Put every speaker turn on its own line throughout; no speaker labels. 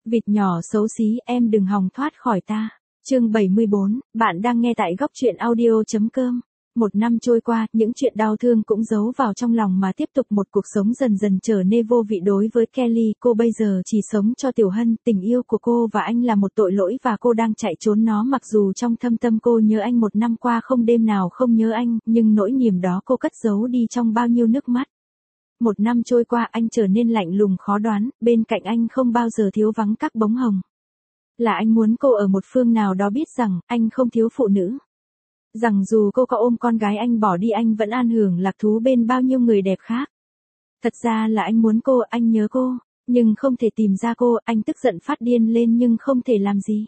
Vịt nhỏ xấu xí, em đừng hòng thoát khỏi ta. Chương 74, bạn đang nghe tại góc truyện audio.com. Một năm trôi qua, những chuyện đau thương cũng giấu vào trong lòng mà tiếp tục một cuộc sống dần dần trở nên vô vị đối với Kelly. Cô bây giờ chỉ sống cho Tiểu Hân, tình yêu của cô và anh là một tội lỗi và cô đang chạy trốn nó. Mặc dù trong thâm tâm cô nhớ anh, một năm qua không đêm nào không nhớ anh, nhưng nỗi niềm đó cô cất giấu đi trong bao nhiêu nước mắt. Một năm trôi qua, anh trở nên lạnh lùng khó đoán, bên cạnh anh không bao giờ thiếu vắng các bóng hồng. Là anh muốn cô ở một phương nào đó biết rằng, anh không thiếu phụ nữ. Rằng dù cô có ôm con gái anh bỏ đi, anh vẫn an hưởng lạc thú bên bao nhiêu người đẹp khác. Thật ra là anh muốn cô, anh nhớ cô, nhưng không thể tìm ra cô, anh tức giận phát điên lên nhưng không thể làm gì.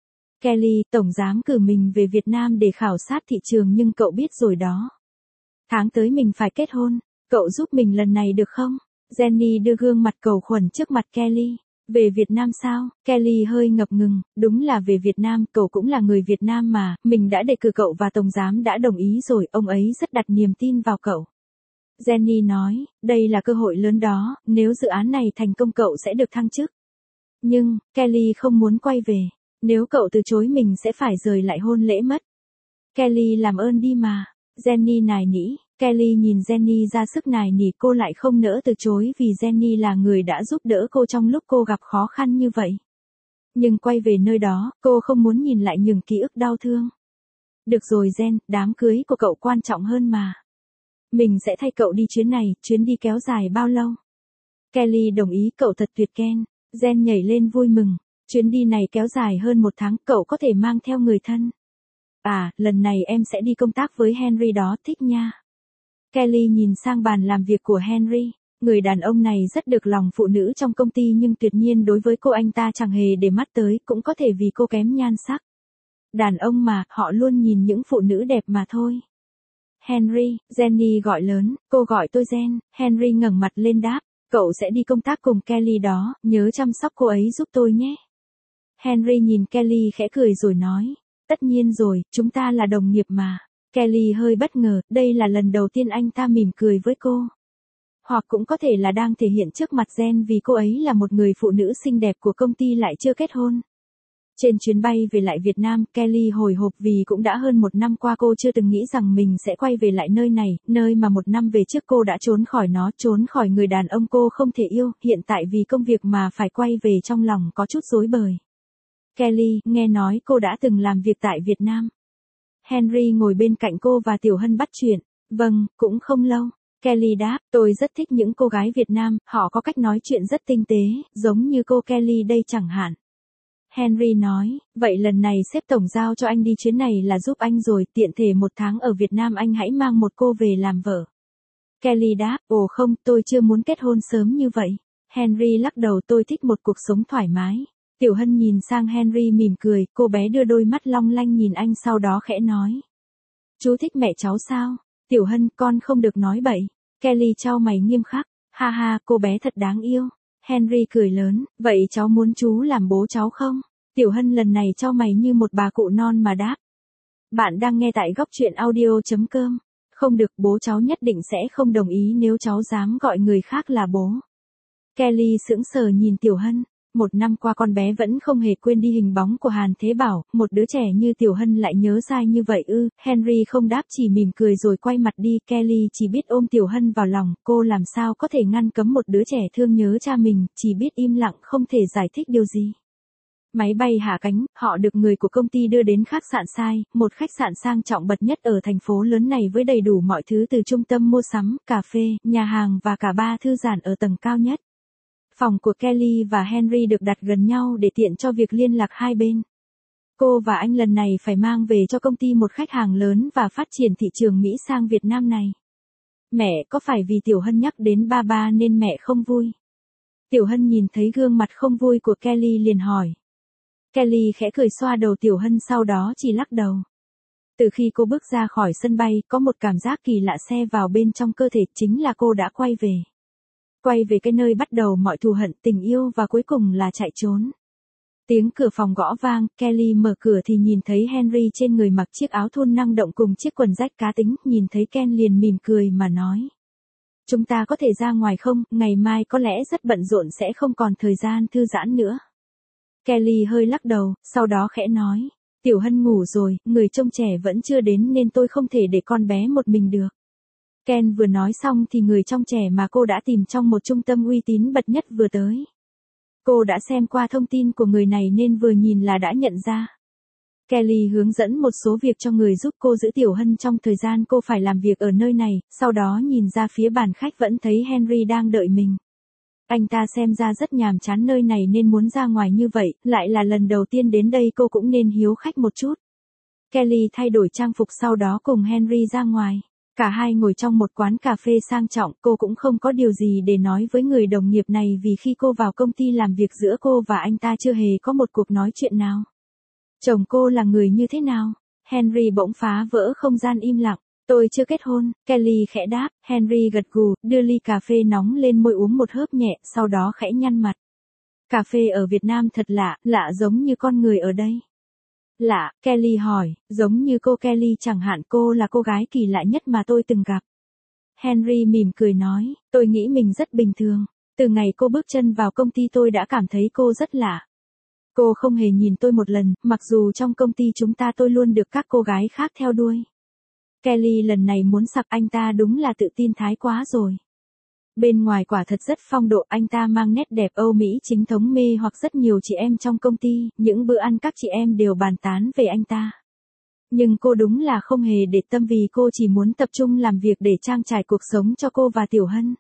Kelly, tổng giám cử mình về Việt Nam để khảo sát thị trường nhưng cậu biết rồi đó. Tháng tới mình phải kết hôn, cậu giúp mình lần này được không? Jenny đưa gương mặt cầu khuẩn trước mặt Kelly. Về Việt Nam sao? Kelly hơi ngập ngừng, đúng là về Việt Nam, cậu cũng là người Việt Nam mà, mình đã đề cử cậu và tổng giám đã đồng ý rồi, ông ấy rất đặt niềm tin vào cậu. Jenny nói, đây là cơ hội lớn đó, nếu dự án này thành công cậu sẽ được thăng chức. Nhưng, Kelly không muốn quay về, nếu cậu từ chối mình sẽ phải rời lại hôn lễ mất. Kelly làm ơn đi mà, Jenny nài nỉ. Kelly nhìn Jenny ra sức nài nỉ, cô lại không nỡ từ chối vì Jenny là người đã giúp đỡ cô trong lúc cô gặp khó khăn như vậy. Nhưng quay về nơi đó, cô không muốn nhìn lại những ký ức đau thương. Được rồi Jen, đám cưới của cậu quan trọng hơn mà. Mình sẽ thay cậu đi chuyến này, chuyến đi kéo dài bao lâu? Kelly đồng ý, cậu thật tuyệt Ken. Jen nhảy lên vui mừng. Chuyến đi này kéo dài hơn 1 tháng, cậu có thể mang theo người thân. À, lần này em sẽ đi công tác với Henry đó, thích nha. Kelly nhìn sang bàn làm việc của Henry, người đàn ông này rất được lòng phụ nữ trong công ty nhưng tuyệt nhiên đối với cô anh ta chẳng hề để mắt tới, cũng có thể vì cô kém nhan sắc. Đàn ông mà, họ luôn nhìn những phụ nữ đẹp mà thôi. Henry, Jenny gọi lớn, cô gọi tôi Jen. Henry ngẩng mặt lên đáp, cậu sẽ đi công tác cùng Kelly đó, nhớ chăm sóc cô ấy giúp tôi nhé. Henry nhìn Kelly khẽ cười rồi nói, tất nhiên rồi, chúng ta là đồng nghiệp mà. Kelly hơi bất ngờ, đây là lần đầu tiên anh ta mỉm cười với cô. Hoặc cũng có thể là đang thể hiện trước mặt Jen vì cô ấy là một người phụ nữ xinh đẹp của công ty lại chưa kết hôn. Trên chuyến bay về lại Việt Nam, Kelly hồi hộp vì cũng đã hơn 1 năm qua cô chưa từng nghĩ rằng mình sẽ quay về lại nơi này, nơi mà 1 năm về trước cô đã trốn khỏi nó, trốn khỏi người đàn ông cô không thể yêu, hiện tại vì công việc mà phải quay về trong lòng có chút rối bời. Kelly, nghe nói cô đã từng làm việc tại Việt Nam. Henry ngồi bên cạnh cô và Tiểu Hân bắt chuyện. Vâng, cũng không lâu. Kelly đáp, tôi rất thích những cô gái Việt Nam, họ có cách nói chuyện rất tinh tế, giống như cô Kelly đây chẳng hạn. Henry nói, vậy lần này sếp tổng giao cho anh đi chuyến này là giúp anh rồi, tiện thể 1 tháng ở Việt Nam anh hãy mang một cô về làm vợ. Kelly đáp, ồ không, tôi chưa muốn kết hôn sớm như vậy. Henry lắc đầu, tôi thích một cuộc sống thoải mái. Tiểu Hân nhìn sang Henry mỉm cười, cô bé đưa đôi mắt long lanh nhìn anh sau đó khẽ nói. Chú thích mẹ cháu sao? Tiểu Hân, con không được nói bậy. Kelly chau mày nghiêm khắc, ha ha, cô bé thật đáng yêu. Henry cười lớn, vậy cháu muốn chú làm bố cháu không? Tiểu Hân lần này chau mày như một bà cụ non mà đáp. Bạn đang nghe tại góc truyện audio.com. Không được, bố cháu nhất định sẽ không đồng ý nếu cháu dám gọi người khác là bố. Kelly sững sờ nhìn Tiểu Hân. 1 năm qua con bé vẫn không hề quên đi hình bóng của Hàn Thế Bảo, một đứa trẻ như Tiểu Hân lại nhớ dai như vậy ư? Henry không đáp, chỉ mỉm cười rồi quay mặt đi. Kelly chỉ biết ôm Tiểu Hân vào lòng, cô làm sao có thể ngăn cấm một đứa trẻ thương nhớ cha mình, chỉ biết im lặng không thể giải thích điều gì. Máy bay hạ cánh, họ được người của công ty đưa đến khách sạn Sai, một khách sạn sang trọng bậc nhất ở thành phố lớn này với đầy đủ mọi thứ từ trung tâm mua sắm, cà phê, nhà hàng và cả bar thư giãn ở tầng cao nhất. Phòng của Kelly và Henry được đặt gần nhau để tiện cho việc liên lạc hai bên. Cô và anh lần này phải mang về cho công ty một khách hàng lớn và phát triển thị trường Mỹ sang Việt Nam này. Mẹ, có phải vì Tiểu Hân nhắc đến ba nên mẹ không vui? Tiểu Hân nhìn thấy gương mặt không vui của Kelly liền hỏi. Kelly khẽ cười xoa đầu Tiểu Hân sau đó chỉ lắc đầu. Từ khi cô bước ra khỏi sân bay, có một cảm giác kỳ lạ xe vào bên trong cơ thể, chính là cô đã quay về. Quay về cái nơi bắt đầu mọi thù hận, tình yêu và cuối cùng là chạy trốn. Tiếng cửa phòng gõ vang, Kelly mở cửa thì nhìn thấy Henry trên người mặc chiếc áo thun năng động cùng chiếc quần rách cá tính, nhìn thấy Ken liền mỉm cười mà nói. Chúng ta có thể ra ngoài không, ngày mai có lẽ rất bận rộn sẽ không còn thời gian thư giãn nữa. Kelly hơi lắc đầu, sau đó khẽ nói. Tiểu Hân ngủ rồi, người trông trẻ vẫn chưa đến nên tôi không thể để con bé một mình được. Ken vừa nói xong thì người trông trẻ mà cô đã tìm trong một trung tâm uy tín bậc nhất vừa tới. Cô đã xem qua thông tin của người này nên vừa nhìn là đã nhận ra. Kelly hướng dẫn một số việc cho người giúp cô giữ Tiểu Hân trong thời gian cô phải làm việc ở nơi này, sau đó nhìn ra phía bàn khách vẫn thấy Henry đang đợi mình. Anh ta xem ra rất nhàm chán nơi này nên muốn ra ngoài như vậy, lại là lần đầu tiên đến đây cô cũng nên hiếu khách một chút. Kelly thay đổi trang phục sau đó cùng Henry ra ngoài. Cả hai ngồi trong một quán cà phê sang trọng, cô cũng không có điều gì để nói với người đồng nghiệp này vì khi cô vào công ty làm việc giữa cô và anh ta chưa hề có một cuộc nói chuyện nào. Chồng cô là người như thế nào? Henry bỗng phá vỡ không gian im lặng. Tôi chưa kết hôn, Kelly khẽ đáp, Henry gật gù, đưa ly cà phê nóng lên môi uống một hớp nhẹ, sau đó khẽ nhăn mặt. Cà phê ở Việt Nam thật lạ, lạ giống như con người ở đây. Lạ, Kelly hỏi, giống như cô Kelly chẳng hạn, cô là cô gái kỳ lạ nhất mà tôi từng gặp. Henry mỉm cười nói, tôi nghĩ mình rất bình thường. Từ ngày cô bước chân vào công ty tôi đã cảm thấy cô rất lạ. Cô không hề nhìn tôi một lần, mặc dù trong công ty chúng ta tôi luôn được các cô gái khác theo đuôi. Kelly lần này muốn sặc, anh ta đúng là tự tin thái quá rồi. Bên ngoài quả thật rất phong độ, anh ta mang nét đẹp Âu Mỹ chính thống mê hoặc rất nhiều chị em trong công ty, những bữa ăn các chị em đều bàn tán về anh ta. Nhưng cô đúng là không hề để tâm vì cô chỉ muốn tập trung làm việc để trang trải cuộc sống cho cô và Tiểu Hân.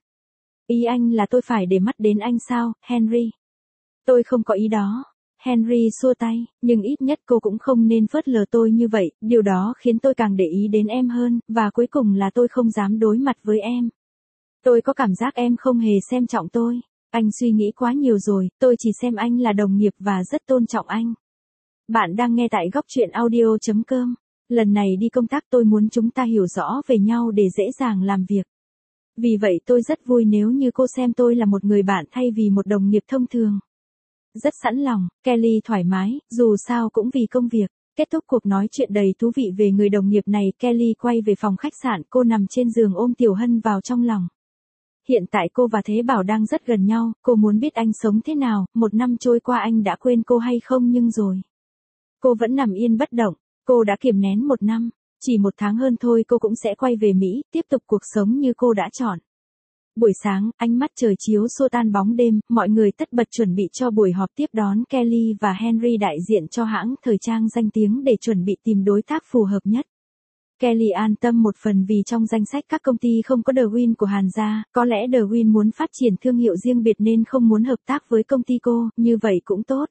Ý anh là tôi phải để mắt đến anh sao, Henry? Tôi không có ý đó. Henry xua tay, nhưng ít nhất cô cũng không nên phớt lờ tôi như vậy, điều đó khiến tôi càng để ý đến em hơn, và cuối cùng là tôi không dám đối mặt với em. Tôi có cảm giác em không hề xem trọng tôi. Anh suy nghĩ quá nhiều rồi, tôi chỉ xem anh là đồng nghiệp và rất tôn trọng anh. Bạn đang nghe tại góc truyện audio.com. Lần này đi công tác tôi muốn chúng ta hiểu rõ về nhau để dễ dàng làm việc. Vì vậy tôi rất vui nếu như cô xem tôi là một người bạn thay vì một đồng nghiệp thông thường. Rất sẵn lòng, Kelly thoải mái, dù sao cũng vì công việc. Kết thúc cuộc nói chuyện đầy thú vị về người đồng nghiệp này, Kelly quay về phòng khách sạn, cô nằm trên giường ôm Tiểu Hân vào trong lòng. Hiện tại cô và Thế Bảo đang rất gần nhau, cô muốn biết anh sống thế nào, 1 năm trôi qua anh đã quên cô hay không nhưng rồi. Cô vẫn nằm yên bất động, cô đã kiềm nén 1 năm, chỉ 1 tháng hơn thôi cô cũng sẽ quay về Mỹ, tiếp tục cuộc sống như cô đã chọn. Buổi sáng, ánh mắt trời chiếu xua tan bóng đêm, mọi người tất bật chuẩn bị cho buổi họp tiếp đón Kelly và Henry đại diện cho hãng thời trang danh tiếng để chuẩn bị tìm đối tác phù hợp nhất. Kelly an tâm một phần vì trong danh sách các công ty không có The Win của Hàn gia, có lẽ The Win muốn phát triển thương hiệu riêng biệt nên không muốn hợp tác với công ty cô, như vậy cũng tốt.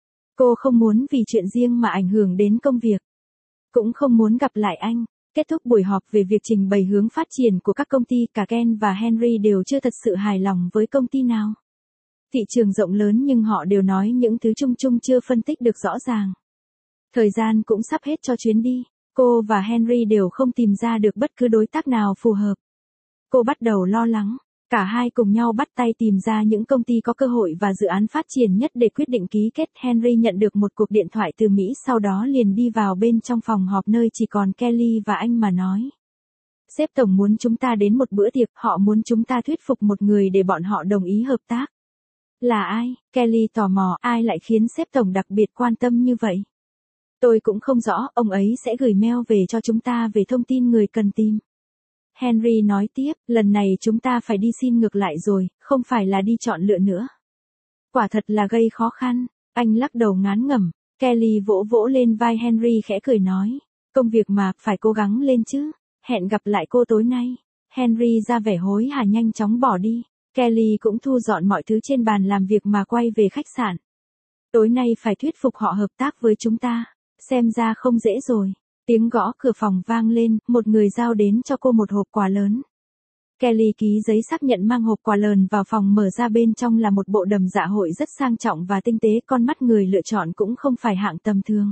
Cô không muốn vì chuyện riêng mà ảnh hưởng đến công việc. Cũng không muốn gặp lại anh. Kết thúc buổi họp về việc trình bày hướng phát triển của các công ty, cả Ken và Henry đều chưa thật sự hài lòng với công ty nào. Thị trường rộng lớn nhưng họ đều nói những thứ chung chung chưa phân tích được rõ ràng. Thời gian cũng sắp hết cho chuyến đi. Cô và Henry đều không tìm ra được bất cứ đối tác nào phù hợp. Cô bắt đầu lo lắng. Cả hai cùng nhau bắt tay tìm ra những công ty có cơ hội và dự án phát triển nhất để quyết định ký kết. Henry nhận được một cuộc điện thoại từ Mỹ, sau đó liền đi vào bên trong phòng họp nơi chỉ còn Kelly và anh mà nói. Sếp tổng muốn chúng ta đến một bữa tiệc, họ muốn chúng ta thuyết phục một người để bọn họ đồng ý hợp tác. Là ai? Kelly tò mò, ai lại khiến sếp tổng đặc biệt quan tâm như vậy? Tôi cũng không rõ, ông ấy sẽ gửi mail về cho chúng ta về thông tin người cần tìm. Henry nói tiếp, lần này chúng ta phải đi xin ngược lại rồi, không phải là đi chọn lựa nữa. Quả thật là gây khó khăn. Anh lắc đầu ngán ngẩm. Kelly vỗ vỗ lên vai Henry khẽ cười nói. Công việc mà, phải cố gắng lên chứ. Hẹn gặp lại cô tối nay. Henry ra vẻ hối hả nhanh chóng bỏ đi. Kelly cũng thu dọn mọi thứ trên bàn làm việc mà quay về khách sạn. Tối nay phải thuyết phục họ hợp tác với chúng ta. Xem ra không dễ rồi. Tiếng gõ cửa phòng vang lên, một người giao đến cho cô một hộp quà lớn. Kelly ký giấy xác nhận mang hộp quà lớn vào phòng, mở ra bên trong là một bộ đầm dạ hội rất sang trọng và tinh tế, con mắt người lựa chọn cũng không phải hạng tầm thường.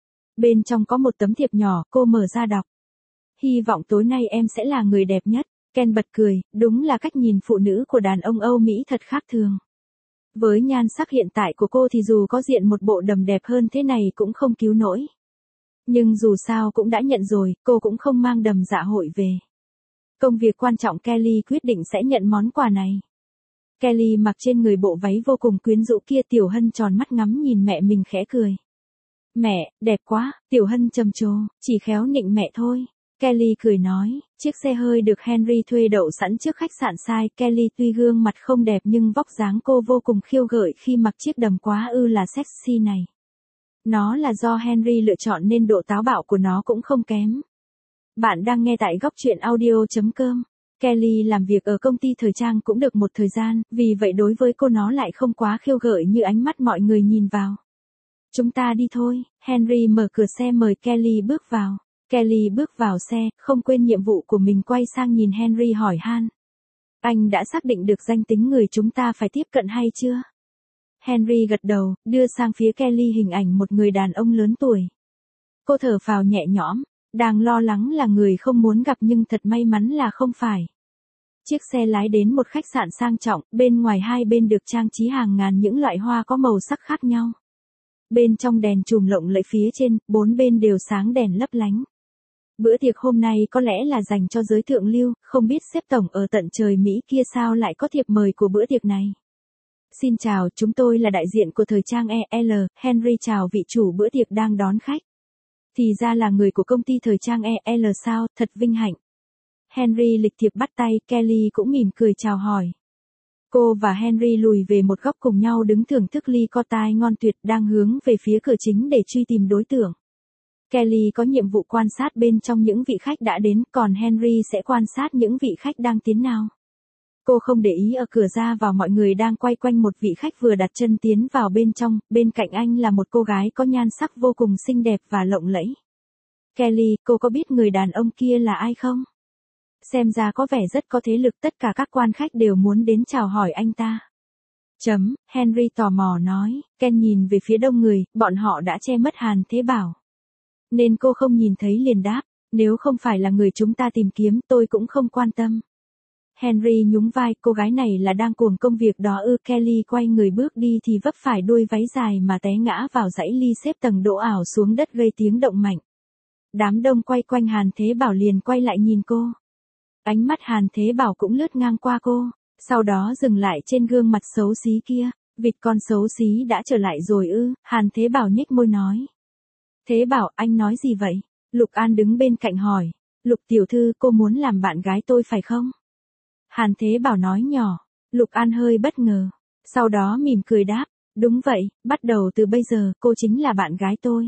Bên trong có một tấm thiệp nhỏ, cô mở ra đọc. Hy vọng tối nay em sẽ là người đẹp nhất. Ken bật cười, đúng là cách nhìn phụ nữ của đàn ông Âu Mỹ thật khác thường. Với nhan sắc hiện tại của cô thì dù có diện một bộ đầm đẹp hơn thế này cũng không cứu nổi. Nhưng dù sao cũng đã nhận rồi, cô cũng không mang đầm dạ hội về. Công việc quan trọng, Kelly quyết định sẽ nhận món quà này. Kelly mặc trên người bộ váy vô cùng quyến rũ kia, Tiểu Hân tròn mắt ngắm nhìn mẹ mình khẽ cười. Mẹ, đẹp quá, Tiểu Hân trầm trồ, chỉ khéo nịnh mẹ thôi. Kelly cười nói, chiếc xe hơi được Henry thuê đậu sẵn trước khách sạn sai. Kelly tuy gương mặt không đẹp nhưng vóc dáng cô vô cùng khiêu gợi khi mặc chiếc đầm quá ư là sexy này. Nó là do Henry lựa chọn nên độ táo bạo của nó cũng không kém. Bạn đang nghe tại góc truyện audio.com. Kelly làm việc ở công ty thời trang cũng được một thời gian, vì vậy đối với cô nó lại không quá khiêu gợi như ánh mắt mọi người nhìn vào. Chúng ta đi thôi, Henry mở cửa xe mời Kelly bước vào. Kelly bước vào xe, không quên nhiệm vụ của mình, quay sang nhìn Henry hỏi han. Anh đã xác định được danh tính người chúng ta phải tiếp cận hay chưa? Henry gật đầu, đưa sang phía Kelly hình ảnh một người đàn ông lớn tuổi. Cô thở phào nhẹ nhõm, đang lo lắng là người không muốn gặp nhưng thật may mắn là không phải. Chiếc xe lái đến một khách sạn sang trọng, bên ngoài hai bên được trang trí hàng ngàn những loại hoa có màu sắc khác nhau. Bên trong đèn chùm lộng lẫy, phía trên, bốn bên đều sáng đèn lấp lánh. Bữa tiệc hôm nay có lẽ là dành cho giới thượng lưu, không biết sếp tổng ở tận trời Mỹ kia sao lại có thiệp mời của bữa tiệc này. Xin chào, chúng tôi là đại diện của thời trang EL, Henry chào vị chủ bữa tiệc đang đón khách. Thì ra là người của công ty thời trang EL sao, thật vinh hạnh. Henry lịch thiệp bắt tay, Kelly cũng mỉm cười chào hỏi. Cô và Henry lùi về một góc cùng nhau đứng thưởng thức ly cocktail ngon tuyệt, đang hướng về phía cửa chính để truy tìm đối tượng. Kelly có nhiệm vụ quan sát bên trong những vị khách đã đến, còn Henry sẽ quan sát những vị khách đang tiến nào. Cô không để ý ở cửa ra vào mọi người đang quay quanh một vị khách vừa đặt chân tiến vào bên trong, bên cạnh anh là một cô gái có nhan sắc vô cùng xinh đẹp và lộng lẫy. Kelly, cô có biết người đàn ông kia là ai không? Xem ra có vẻ rất có thế lực, tất cả các quan khách đều muốn đến chào hỏi anh ta. Henry tò mò nói, Ken nhìn về phía đông người, bọn họ đã che mất Hàn Thế Bảo. Nên cô không nhìn thấy liền đáp, nếu không phải là người chúng ta tìm kiếm tôi cũng không quan tâm. Henry nhún vai, cô gái này là đang cuồng công việc đó ư? Kelly quay người bước đi thì vấp phải đuôi váy dài mà té ngã vào dãy ly xếp tầng đổ ảo xuống đất gây tiếng động mạnh. Đám đông quay quanh Hàn Thế Bảo liền quay lại nhìn cô. Ánh mắt Hàn Thế Bảo cũng lướt ngang qua cô, sau đó dừng lại trên gương mặt xấu xí kia. Vịt con xấu xí đã trở lại rồi ư? Hàn Thế Bảo nhếch môi nói. Thế Bảo, anh nói gì vậy? Lục An đứng bên cạnh hỏi. Lục tiểu thư, cô muốn làm bạn gái tôi phải không? Hàn Thế Bảo nói nhỏ. Lục An hơi bất ngờ. Sau đó mỉm cười đáp. Đúng vậy, bắt đầu từ bây giờ cô chính là bạn gái tôi.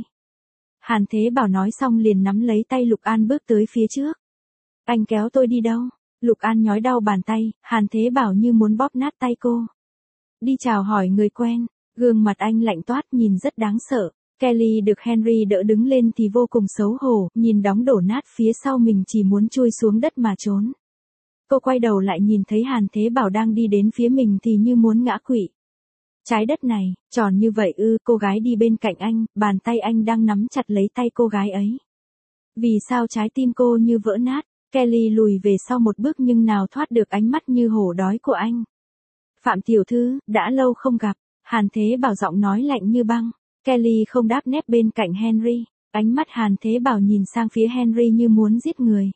Hàn Thế Bảo nói xong liền nắm lấy tay Lục An bước tới phía trước. Anh kéo tôi đi đâu? Lục An nhói đau bàn tay, Hàn Thế Bảo như muốn bóp nát tay cô. Đi chào hỏi người quen, gương mặt anh lạnh toát nhìn rất đáng sợ. Kelly được Henry đỡ đứng lên thì vô cùng xấu hổ, nhìn đống đổ nát phía sau mình chỉ muốn chui xuống đất mà trốn. Cô quay đầu lại nhìn thấy Hàn Thế Bảo đang đi đến phía mình thì như muốn ngã quỵ. Trái đất này, tròn như vậy ư? Cô gái đi bên cạnh anh, bàn tay anh đang nắm chặt lấy tay cô gái ấy. Vì sao trái tim cô như vỡ nát? Kelly lùi về sau một bước nhưng nào thoát được ánh mắt như hổ đói của anh. Phạm tiểu thư, đã lâu không gặp. Hàn Thế Bảo giọng nói lạnh như băng. Kelly không đáp, nép bên cạnh Henry. Ánh mắt Hàn Thế Bảo nhìn sang phía Henry như muốn giết người.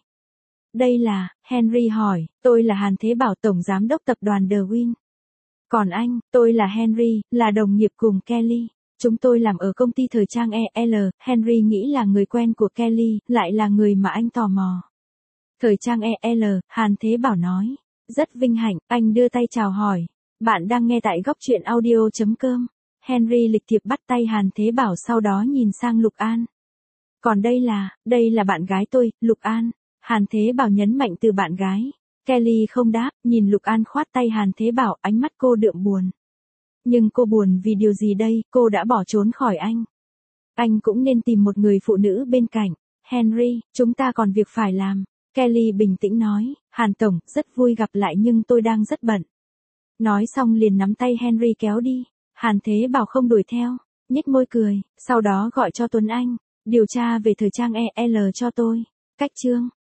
Đây là, Henry hỏi, tôi là Hàn Thế Bảo, tổng giám đốc tập đoàn The Win. Còn anh, tôi là Henry, là đồng nghiệp cùng Kelly. Chúng tôi làm ở công ty thời trang EL. Henry nghĩ là người quen của Kelly, lại là người mà anh tò mò. Thời trang EL, Hàn Thế Bảo nói. Rất vinh hạnh, anh đưa tay chào hỏi. Bạn đang nghe tại góc truyện audio.com. Henry lịch thiệp bắt tay Hàn Thế Bảo, sau đó nhìn sang Lục An. Còn đây là bạn gái tôi, Lục An. Hàn Thế Bảo nhấn mạnh từ bạn gái. Kelly không đáp, nhìn Lục An khoát tay Hàn Thế Bảo, ánh mắt cô đượm buồn. Nhưng cô buồn vì điều gì đây? Cô đã bỏ trốn khỏi anh. Anh cũng nên tìm một người phụ nữ bên cạnh. Henry, chúng ta còn việc phải làm. Kelly bình tĩnh nói, Hàn Tổng, rất vui gặp lại nhưng tôi đang rất bận. Nói xong liền nắm tay Henry kéo đi. Hàn Thế Bảo không đuổi theo, nhếch môi cười, sau đó gọi cho Tuấn Anh, điều tra về thời trang EL cho tôi. Cách chương